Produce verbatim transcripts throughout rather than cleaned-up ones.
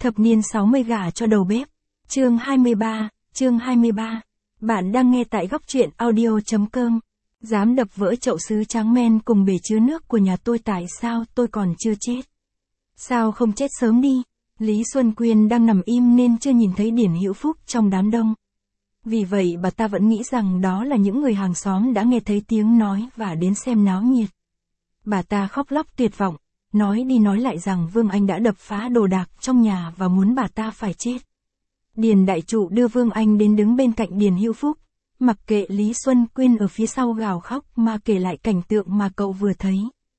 Thập niên sáu mươi gả cho đầu bếp. Chương hai mươi ba, chương hai mươi ba. Bạn đang nghe tại góc truyện audio.com. Dám đập vỡ chậu sứ trắng men cùng bể chứa nước của nhà tôi, tại sao tôi còn chưa chết? Sao không chết sớm đi? Lý Xuân Quyên đang nằm im nên chưa nhìn thấy Điền Hữu Phúc trong đám đông. Vì vậy bà ta vẫn nghĩ rằng đó là những người hàng xóm đã nghe thấy tiếng nói và đến xem náo nhiệt. Bà ta khóc lóc tuyệt vọng, nói đi nói lại rằng Vương Anh đã đập phá đồ đạc trong nhà và muốn bà ta phải chết. Điền đại trụ đưa Vương Anh đến đứng bên cạnh Điền Hữu Phúc, mặc kệ Lý Xuân Quyên ở phía sau gào khóc mà kể lại cảnh tượng mà cậu vừa thấy.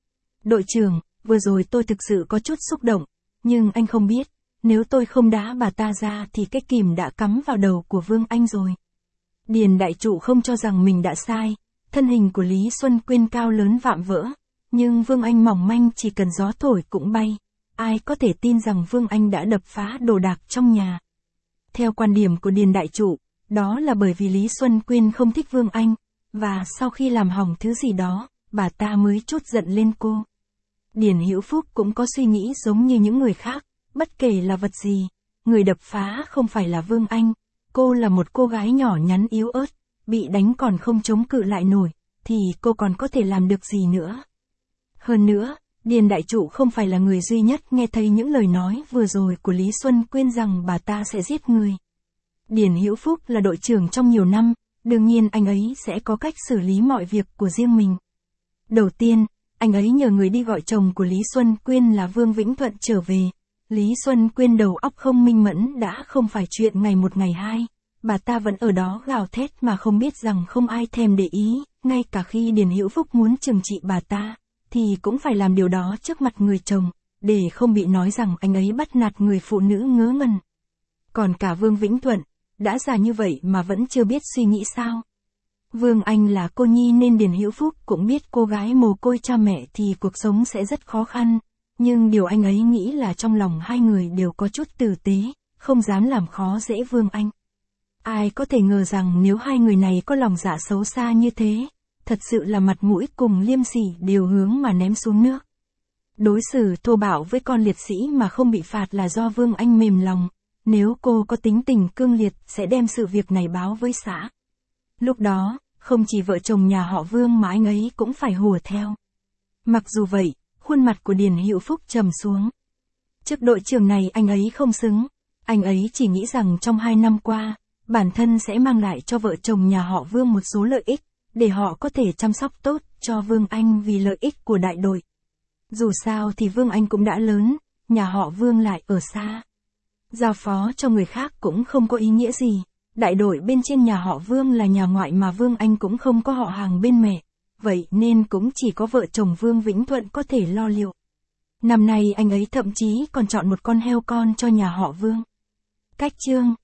Đội trưởng, vừa rồi tôi thực sự có chút xúc động, nhưng anh không biết, nếu tôi không đá bà ta ra thì cái kìm đã cắm vào đầu của Vương Anh rồi. Điền đại trụ không cho rằng mình đã sai, thân hình của Lý Xuân Quyên cao lớn vạm vỡ, nhưng Vương Anh mỏng manh chỉ cần gió thổi cũng bay. Ai có thể tin rằng Vương Anh đã đập phá đồ đạc trong nhà? Theo quan điểm của Điền đại trụ, đó là bởi vì Lý Xuân Quyên không thích Vương Anh, và sau khi làm hỏng thứ gì đó, bà ta mới trút giận lên cô. Điền Hữu Phúc cũng có suy nghĩ giống như những người khác, bất kể là vật gì, người đập phá không phải là Vương Anh, cô là một cô gái nhỏ nhắn yếu ớt, bị đánh còn không chống cự lại nổi, thì cô còn có thể làm được gì nữa. Hơn nữa, Điền đại trụ không phải là người duy nhất nghe thấy những lời nói vừa rồi của Lý Xuân Quyên rằng bà ta sẽ giết người. Điền Hữu Phúc là đội trưởng trong nhiều năm, đương nhiên anh ấy sẽ có cách xử lý mọi việc của riêng mình. Đầu tiên, anh ấy nhờ người đi gọi chồng của Lý Xuân Quyên là Vương Vĩnh Thuận trở về. Lý Xuân Quyên đầu óc không minh mẫn đã không phải chuyện ngày một ngày hai, bà ta vẫn ở đó gào thét mà không biết rằng không ai thèm để ý, ngay cả khi Điền Hữu Phúc muốn trừng trị bà ta, thì cũng phải làm điều đó trước mặt người chồng, để không bị nói rằng anh ấy bắt nạt người phụ nữ ngớ ngẩn. Còn cả Vương Vĩnh Thuận, đã già như vậy mà vẫn chưa biết suy nghĩ sao? Vương Anh là cô nhi nên Điền Hữu Phúc cũng biết cô gái mồ côi cha mẹ thì cuộc sống sẽ rất khó khăn, nhưng điều anh ấy nghĩ là trong lòng hai người đều có chút tử tế, không dám làm khó dễ Vương Anh. Ai có thể ngờ rằng nếu hai người này có lòng dạ xấu xa như thế, thật sự là mặt mũi cùng liêm sỉ đều hướng mà ném xuống nước. Đối xử thô bạo với con liệt sĩ mà không bị phạt là do Vương Anh mềm lòng, nếu cô có tính tình cương liệt sẽ đem sự việc này báo với xã. Lúc đó, không chỉ vợ chồng nhà họ Vương mà anh ấy cũng phải hùa theo. Mặc dù vậy, khuôn mặt của Điền Hữu Phúc trầm xuống. Chức đội trưởng này anh ấy không xứng, anh ấy chỉ nghĩ rằng trong hai năm qua, bản thân sẽ mang lại cho vợ chồng nhà họ Vương một số lợi ích, để họ có thể chăm sóc tốt cho Vương Anh vì lợi ích của đại đội. Dù sao thì Vương Anh cũng đã lớn, nhà họ Vương lại ở xa. Giao phó cho người khác cũng không có ý nghĩa gì, đại đội bên trên nhà họ Vương là nhà ngoại mà Vương Anh cũng không có họ hàng bên mẹ, vậy nên cũng chỉ có vợ chồng Vương Vĩnh Thuận có thể lo liệu. Năm nay anh ấy thậm chí còn chọn một con heo con cho nhà họ Vương. Cách chương